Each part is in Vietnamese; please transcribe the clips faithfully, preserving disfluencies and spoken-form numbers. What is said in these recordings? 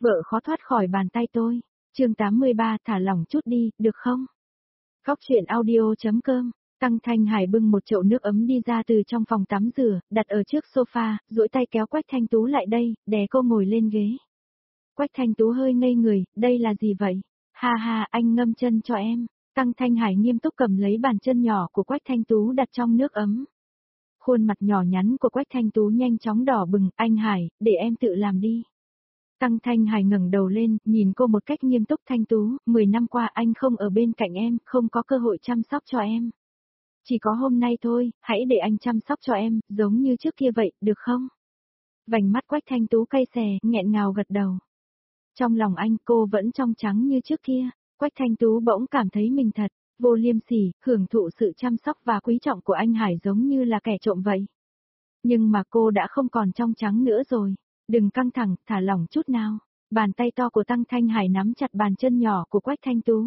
vợ khó thoát khỏi bàn tay tôi. Chương tám mươi ba thả lỏng chút đi, được không? Góc truyện audio chấm com. Tăng Thanh Hải bưng một chậu nước ấm đi ra từ trong phòng tắm rửa, đặt ở trước sofa, duỗi tay kéo Quách Thanh Tú lại đây, đè cô ngồi lên ghế. Quách Thanh Tú hơi ngây người, đây là gì vậy? Ha ha, anh ngâm chân cho em. Tăng Thanh Hải nghiêm túc cầm lấy bàn chân nhỏ của Quách Thanh Tú đặt trong nước ấm. Khuôn mặt nhỏ nhắn của Quách Thanh Tú nhanh chóng đỏ bừng, anh Hải, để em tự làm đi. Tăng Thanh Hải ngẩng đầu lên, nhìn cô một cách nghiêm túc. Thanh Tú, mười năm qua anh không ở bên cạnh em, không có cơ hội chăm sóc cho em. Chỉ có hôm nay thôi, hãy để anh chăm sóc cho em, giống như trước kia vậy, được không? Vành mắt Quách Thanh Tú cay xè, nghẹn ngào gật đầu. Trong lòng anh cô vẫn trong trắng như trước kia, Quách Thanh Tú bỗng cảm thấy mình thật, vô liêm sỉ, hưởng thụ sự chăm sóc và quý trọng của anh Hải giống như là kẻ trộm vậy. Nhưng mà cô đã không còn trong trắng nữa rồi, đừng căng thẳng, thả lỏng chút nào. Bàn tay to của Tăng Thanh Hải nắm chặt bàn chân nhỏ của Quách Thanh Tú.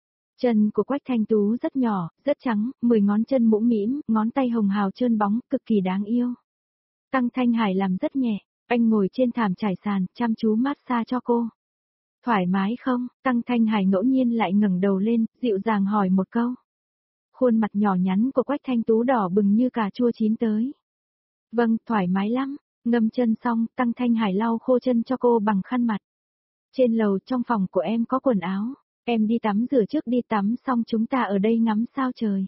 Chân của Quách Thanh Tú rất nhỏ, rất trắng, mười ngón chân mũm mĩm, ngón tay hồng hào trơn bóng, cực kỳ đáng yêu. Tăng Thanh Hải làm rất nhẹ, anh ngồi trên thảm trải sàn, chăm chú massage cho cô. Thoải mái không? Tăng Thanh Hải ngẫu nhiên lại ngẩng đầu lên, dịu dàng hỏi một câu. Khuôn mặt nhỏ nhắn của Quách Thanh Tú đỏ bừng như cà chua chín tới. Vâng, thoải mái lắm. Ngâm chân xong, Tăng Thanh Hải lau khô chân cho cô bằng khăn mặt. Trên lầu trong phòng của em có quần áo, em đi tắm rửa trước đi, tắm xong chúng ta ở đây ngắm sao trời.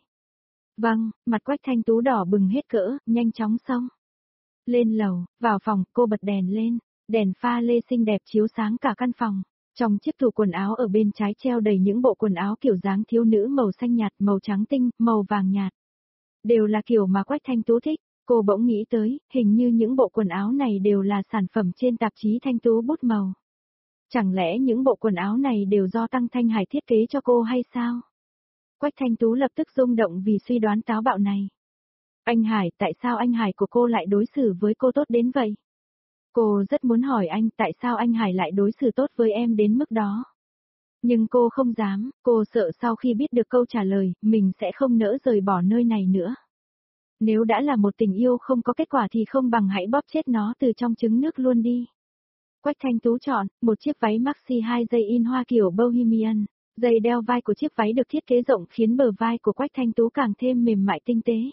Vâng, mặt Quách Thanh Tú đỏ bừng hết cỡ, nhanh chóng xong. Lên lầu, vào phòng, cô bật đèn lên, đèn pha lê xinh đẹp chiếu sáng cả căn phòng. Trong chiếc tủ quần áo ở bên trái treo đầy những bộ quần áo kiểu dáng thiếu nữ màu xanh nhạt, màu trắng tinh, màu vàng nhạt. Đều là kiểu mà Quách Thanh Tú thích. Cô bỗng nghĩ tới, hình như những bộ quần áo này đều là sản phẩm trên tạp chí Thanh Tú bút màu. Chẳng lẽ những bộ quần áo này đều do Tăng Thanh Hải thiết kế cho cô hay sao? Quách Thanh Tú lập tức rung động vì suy đoán táo bạo này. Anh Hải, tại sao anh Hải của cô lại đối xử với cô tốt đến vậy? Cô rất muốn hỏi anh tại sao anh Hải lại đối xử tốt với em đến mức đó. Nhưng cô không dám, cô sợ sau khi biết được câu trả lời, mình sẽ không nỡ rời bỏ nơi này nữa. Nếu đã là một tình yêu không có kết quả thì không bằng hãy bóp chết nó từ trong trứng nước luôn đi. Quách Thanh Tú chọn, một chiếc váy maxi hai dây in hoa kiểu Bohemian. Dây đeo vai của chiếc váy được thiết kế rộng khiến bờ vai của Quách Thanh Tú càng thêm mềm mại tinh tế.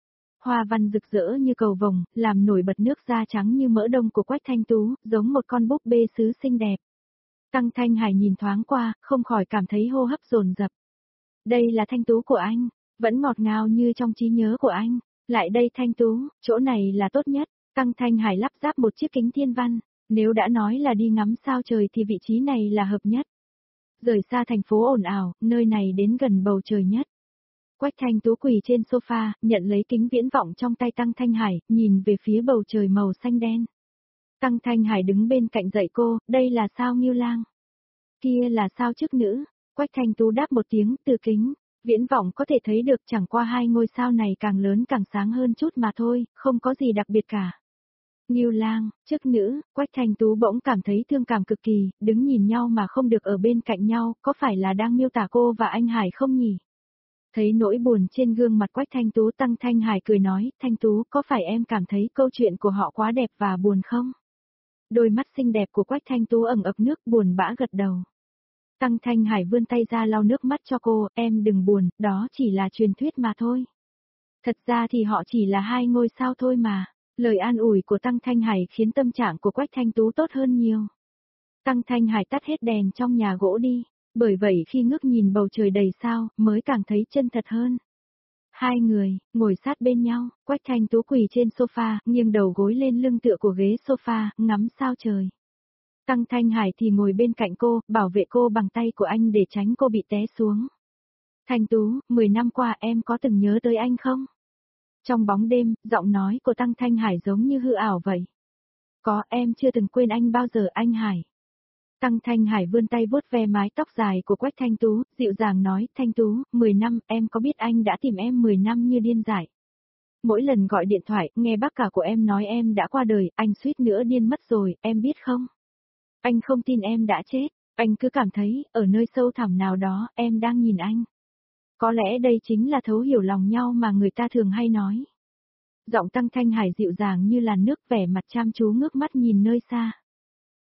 Hoa văn rực rỡ như cầu vồng, làm nổi bật nước da trắng như mỡ đông của Quách Thanh Tú, giống một con búp bê sứ xinh đẹp. Tăng Thanh Hải nhìn thoáng qua, không khỏi cảm thấy hô hấp dồn dập. Đây là Thanh Tú của anh, vẫn ngọt ngào như trong trí nhớ của anh. Lại đây Thanh Tú, chỗ này là tốt nhất. Tăng Thanh Hải lắp ráp một chiếc kính thiên văn, nếu đã nói là đi ngắm sao trời thì vị trí này là hợp nhất. Rời xa thành phố ồn ào, nơi này đến gần bầu trời nhất. Quách Thanh Tú quỳ trên sofa, nhận lấy kính viễn vọng trong tay Tăng Thanh Hải, nhìn về phía bầu trời màu xanh đen. Tăng Thanh Hải đứng bên cạnh dạy cô, đây là sao Ngưu Lang. Kia là sao chức nữ. Quách Thanh Tú đáp một tiếng, từ kính. Viễn vọng có thể thấy được chẳng qua hai ngôi sao này càng lớn càng sáng hơn chút mà thôi, không có gì đặc biệt cả. Ngưu Lang, chức nữ, Quách Thanh Tú bỗng cảm thấy thương cảm cực kỳ, đứng nhìn nhau mà không được ở bên cạnh nhau, có phải là đang miêu tả cô và anh Hải không nhỉ? Thấy nỗi buồn trên gương mặt Quách Thanh Tú, Tăng Thanh Hải cười nói, Thanh Tú, có phải em cảm thấy câu chuyện của họ quá đẹp và buồn không? Đôi mắt xinh đẹp của Quách Thanh Tú ẩn ực nước, buồn bã gật đầu. Tăng Thanh Hải vươn tay ra lau nước mắt cho cô, em đừng buồn, đó chỉ là truyền thuyết mà thôi. Thật ra thì họ chỉ là hai ngôi sao thôi mà. Lời an ủi của Tăng Thanh Hải khiến tâm trạng của Quách Thanh Tú tốt hơn nhiều. Tăng Thanh Hải tắt hết đèn trong nhà gỗ đi, bởi vậy khi ngước nhìn bầu trời đầy sao, mới càng thấy chân thật hơn. Hai người, ngồi sát bên nhau, Quách Thanh Tú quỳ trên sofa, nghiêng đầu gối lên lưng tựa của ghế sofa, ngắm sao trời. Tăng Thanh Hải thì ngồi bên cạnh cô, bảo vệ cô bằng tay của anh để tránh cô bị té xuống. Thanh Tú, mười năm qua em có từng nhớ tới anh không? Trong bóng đêm, giọng nói của Tăng Thanh Hải giống như hư ảo vậy. Có, em chưa từng quên anh bao giờ anh Hải. Tăng Thanh Hải vươn tay vuốt ve mái tóc dài của Quách Thanh Tú, dịu dàng nói, Thanh Tú, mười năm, em có biết anh đã tìm em mười năm như điên dại. Mỗi lần gọi điện thoại, nghe bác cả của em nói em đã qua đời, anh suýt nữa điên mất rồi, em biết không? Anh không tin em đã chết, anh cứ cảm thấy, ở nơi sâu thẳm nào đó, em đang nhìn anh. Có lẽ đây chính là thấu hiểu lòng nhau mà người ta thường hay nói. Giọng Tăng Thanh Hải dịu dàng như làn nước, vẻ mặt chăm chú ngước mắt nhìn nơi xa.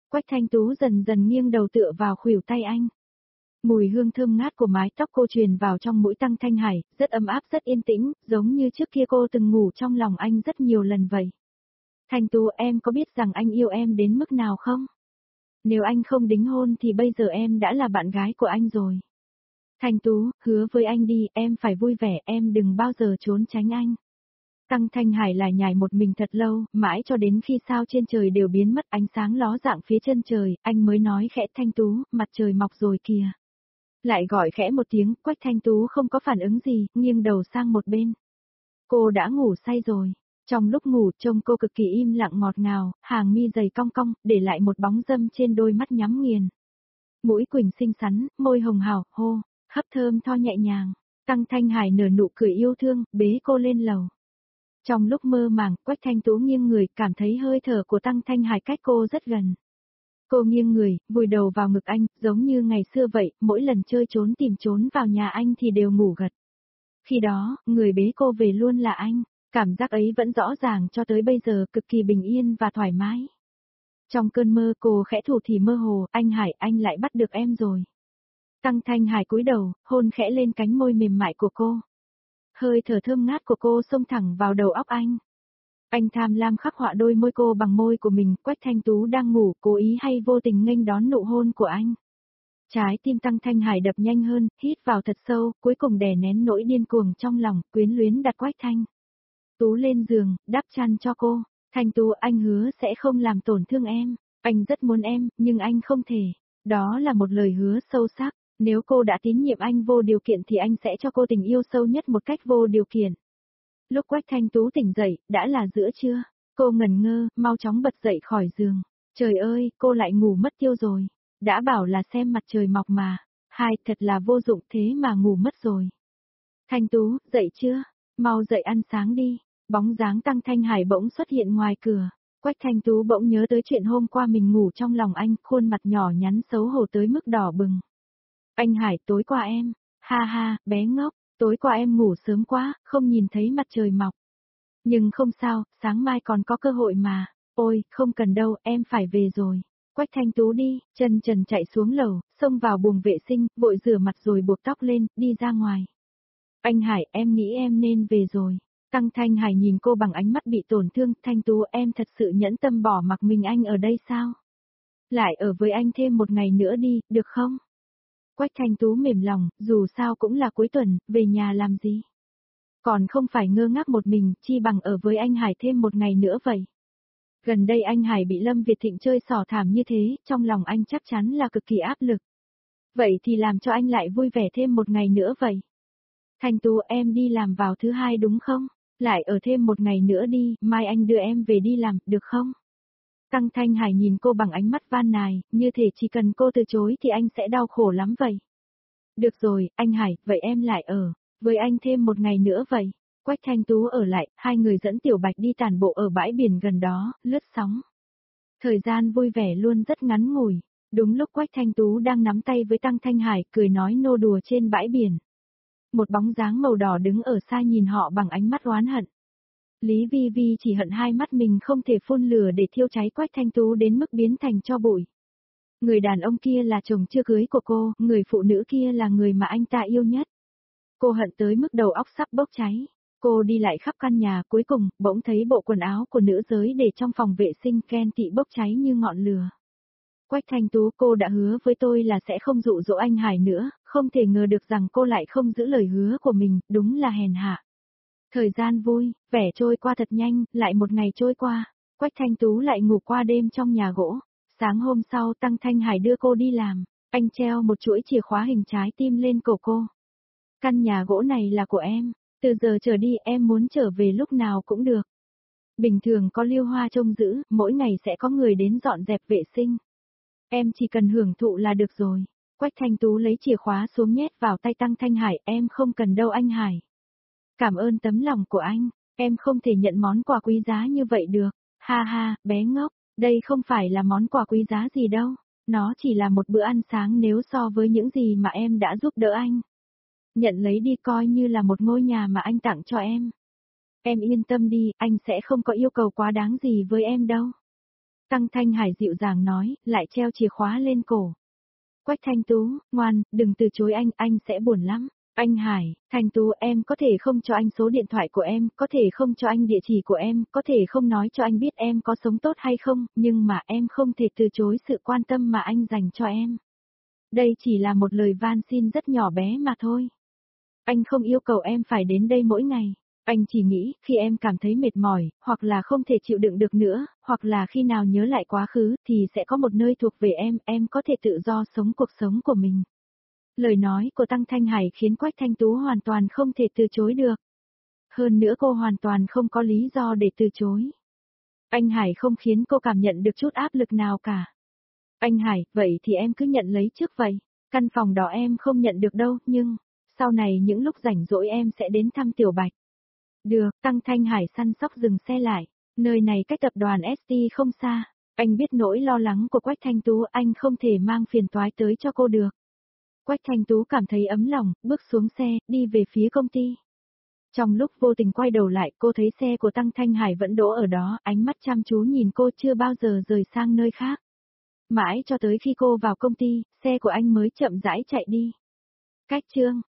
Quách Thanh Tú dần dần nghiêng đầu tựa vào khuỷu tay anh. Mùi hương thơm ngát của mái tóc cô truyền vào trong mũi Tăng Thanh Hải, rất ấm áp rất yên tĩnh, giống như trước kia cô từng ngủ trong lòng anh rất nhiều lần vậy. Thanh Tú, em có biết rằng anh yêu em đến mức nào không? Nếu anh không đính hôn thì bây giờ em đã là bạn gái của anh rồi. Thanh Tú, hứa với anh đi, em phải vui vẻ, em đừng bao giờ trốn tránh anh. Tăng Thanh Hải lại nhảy một mình thật lâu, mãi cho đến khi sao trên trời đều biến mất ánh sáng ló dạng phía chân trời, anh mới nói khẽ, Thanh Tú, mặt trời mọc rồi kìa. Lại gọi khẽ một tiếng, Quách Thanh Tú không có phản ứng gì, nghiêng đầu sang một bên. Cô đã ngủ say rồi. Trong lúc ngủ trông cô cực kỳ im lặng ngọt ngào, hàng mi dày cong cong, để lại một bóng dâm trên đôi mắt nhắm nghiền. Mũi quỳnh xinh xắn, môi hồng hào, hô, hấp thơm tho nhẹ nhàng. Tăng Thanh Hải nở nụ cười yêu thương, bế cô lên lầu. Trong lúc mơ màng, Quách Thanh Tú nghiêng người, cảm thấy hơi thở của Tăng Thanh Hải cách cô rất gần. Cô nghiêng người, vùi đầu vào ngực anh, giống như ngày xưa vậy, mỗi lần chơi trốn tìm trốn vào nhà anh thì đều ngủ gật. Khi đó, người bế cô về luôn là anh, cảm giác ấy vẫn rõ ràng cho tới bây giờ, cực kỳ bình yên và thoải mái. Trong cơn mơ cô khẽ thủ thì mơ hồ, anh Hải, anh lại bắt được em rồi. Tăng Thanh Hải cúi đầu, hôn khẽ lên cánh môi mềm mại của cô. Hơi thở thơm ngát của cô xông thẳng vào đầu óc anh. Anh tham lam khắc họa đôi môi cô bằng môi của mình, Quách Thanh Tú đang ngủ, cố ý hay vô tình nghênh đón nụ hôn của anh. Trái tim Tăng Thanh Hải đập nhanh hơn, hít vào thật sâu, cuối cùng đè nén nỗi điên cuồng trong lòng, quyến luyến đặt Quách Thanh Tú lên giường, đắp chăn cho cô. Thanh Tú, anh hứa sẽ không làm tổn thương em. Anh rất muốn em, nhưng anh không thể. Đó là một lời hứa sâu sắc. Nếu cô đã tín nhiệm anh vô điều kiện thì anh sẽ cho cô tình yêu sâu nhất một cách vô điều kiện. Lúc Quách Thanh Tú tỉnh dậy, đã là giữa trưa. Cô ngẩn ngơ, mau chóng bật dậy khỏi giường. Trời ơi, cô lại ngủ mất tiêu rồi. Đã bảo là xem mặt trời mọc mà. Hai, thật là vô dụng thế mà ngủ mất rồi. Thanh Tú, dậy chưa? Mau dậy ăn sáng đi. Bóng dáng Tăng Thanh Hải bỗng xuất hiện ngoài cửa. Quách Thanh Tú bỗng nhớ tới chuyện hôm qua mình ngủ trong lòng anh, khuôn mặt nhỏ nhắn xấu hổ tới mức đỏ bừng. Anh Hải, tối qua em, ha ha, bé ngốc, tối qua em ngủ sớm quá, không nhìn thấy mặt trời mọc. Nhưng không sao, sáng mai còn có cơ hội mà. Ôi, không cần đâu, em phải về rồi. Quách Thanh Tú đi, chân trần chạy xuống lầu, xông vào buồng vệ sinh, vội rửa mặt rồi buộc tóc lên, đi ra ngoài. Anh Hải, em nghĩ em nên về rồi. Tăng Thanh Hải nhìn cô bằng ánh mắt bị tổn thương, Thanh Tú, em thật sự nhẫn tâm bỏ mặc mình anh ở đây sao? Lại ở với anh thêm một ngày nữa đi, được không? Quách Thanh Tú mềm lòng, dù sao cũng là cuối tuần, về nhà làm gì? Còn không phải ngơ ngác một mình, chi bằng ở với anh Hải thêm một ngày nữa vậy. Gần đây anh Hải bị Lâm Việt Thịnh chơi xỏ thảm như thế, trong lòng anh chắc chắn là cực kỳ áp lực. Vậy thì làm cho anh lại vui vẻ thêm một ngày nữa vậy. Thanh Tú, em đi làm vào thứ hai đúng không? Lại ở thêm một ngày nữa đi, mai anh đưa em về đi làm, được không? Tăng Thanh Hải nhìn cô bằng ánh mắt van nài, như thể chỉ cần cô từ chối thì anh sẽ đau khổ lắm vậy. Được rồi, anh Hải, vậy em lại ở với anh thêm một ngày nữa vậy. Quách Thanh Tú ở lại, hai người dẫn Tiểu Bạch đi tản bộ ở bãi biển gần đó, lướt sóng. Thời gian vui vẻ luôn rất ngắn ngủi. Đúng lúc Quách Thanh Tú đang nắm tay với Tăng Thanh Hải, cười nói nô đùa trên bãi biển. Một bóng dáng màu đỏ đứng ở xa nhìn họ bằng ánh mắt oán hận. Lý Vi Vi chỉ hận hai mắt mình không thể phun lửa để thiêu cháy Quách Thanh Tú đến mức biến thành tro bụi. Người đàn ông kia là chồng chưa cưới của cô, người phụ nữ kia là người mà anh ta yêu nhất. Cô hận tới mức đầu óc sắp bốc cháy. Cô đi lại khắp căn nhà, cuối cùng, bỗng thấy bộ quần áo của nữ giới để trong phòng vệ sinh, ghen tị bốc cháy như ngọn lửa. Quách Thanh Tú, cô đã hứa với tôi là sẽ không dụ dỗ anh Hải nữa, không thể ngờ được rằng cô lại không giữ lời hứa của mình, đúng là hèn hạ. Thời gian vui, vẻ trôi qua thật nhanh, lại một ngày trôi qua, Quách Thanh Tú lại ngủ qua đêm trong nhà gỗ. Sáng hôm sau Tăng Thanh Hải đưa cô đi làm, anh treo một chuỗi chìa khóa hình trái tim lên cổ cô. Căn nhà gỗ này là của em, từ giờ trở đi em muốn trở về lúc nào cũng được. Bình thường có Lưu Hoa trông giữ, mỗi ngày sẽ có người đến dọn dẹp vệ sinh. Em chỉ cần hưởng thụ là được rồi. Quách Thanh Tú lấy chìa khóa xuống nhét vào tay Tăng Thanh Hải, em không cần đâu anh Hải. Cảm ơn tấm lòng của anh, em không thể nhận món quà quý giá như vậy được. Ha ha, bé ngốc, đây không phải là món quà quý giá gì đâu. Nó chỉ là một bữa ăn sáng nếu so với những gì mà em đã giúp đỡ anh. Nhận lấy đi coi như là một ngôi nhà mà anh tặng cho em. Em yên tâm đi, anh sẽ không có yêu cầu quá đáng gì với em đâu. Tăng Thanh Hải dịu dàng nói, lại treo chìa khóa lên cổ. Quách Thanh Tú, ngoan, đừng từ chối anh, anh sẽ buồn lắm. Anh Hải, Thanh Tú em có thể không cho anh số điện thoại của em, có thể không cho anh địa chỉ của em, có thể không nói cho anh biết em có sống tốt hay không, nhưng mà em không thể từ chối sự quan tâm mà anh dành cho em. Đây chỉ là một lời van xin rất nhỏ bé mà thôi. Anh không yêu cầu em phải đến đây mỗi ngày. Anh chỉ nghĩ, khi em cảm thấy mệt mỏi, hoặc là không thể chịu đựng được nữa, hoặc là khi nào nhớ lại quá khứ, thì sẽ có một nơi thuộc về em, em có thể tự do sống cuộc sống của mình. Lời nói của Tăng Thanh Hải khiến Quách Thanh Tú hoàn toàn không thể từ chối được. Hơn nữa cô hoàn toàn không có lý do để từ chối. Anh Hải không khiến cô cảm nhận được chút áp lực nào cả. Anh Hải, vậy thì em cứ nhận lấy trước vậy. Căn phòng đó em không nhận được đâu, nhưng, sau này những lúc rảnh rỗi em sẽ đến thăm Tiểu Bạch. Được, Tăng Thanh Hải săn sóc dừng xe lại. Nơi này cách tập đoàn ét tê không xa. Anh biết nỗi lo lắng của Quách Thanh Tú, anh không thể mang phiền toái tới cho cô được. Quách Thanh Tú cảm thấy ấm lòng, bước xuống xe, đi về phía công ty. Trong lúc vô tình quay đầu lại, cô thấy xe của Tăng Thanh Hải vẫn đỗ ở đó, ánh mắt chăm chú nhìn cô chưa bao giờ rời sang nơi khác. Mãi cho tới khi cô vào công ty, xe của anh mới chậm rãi chạy đi. Cách chương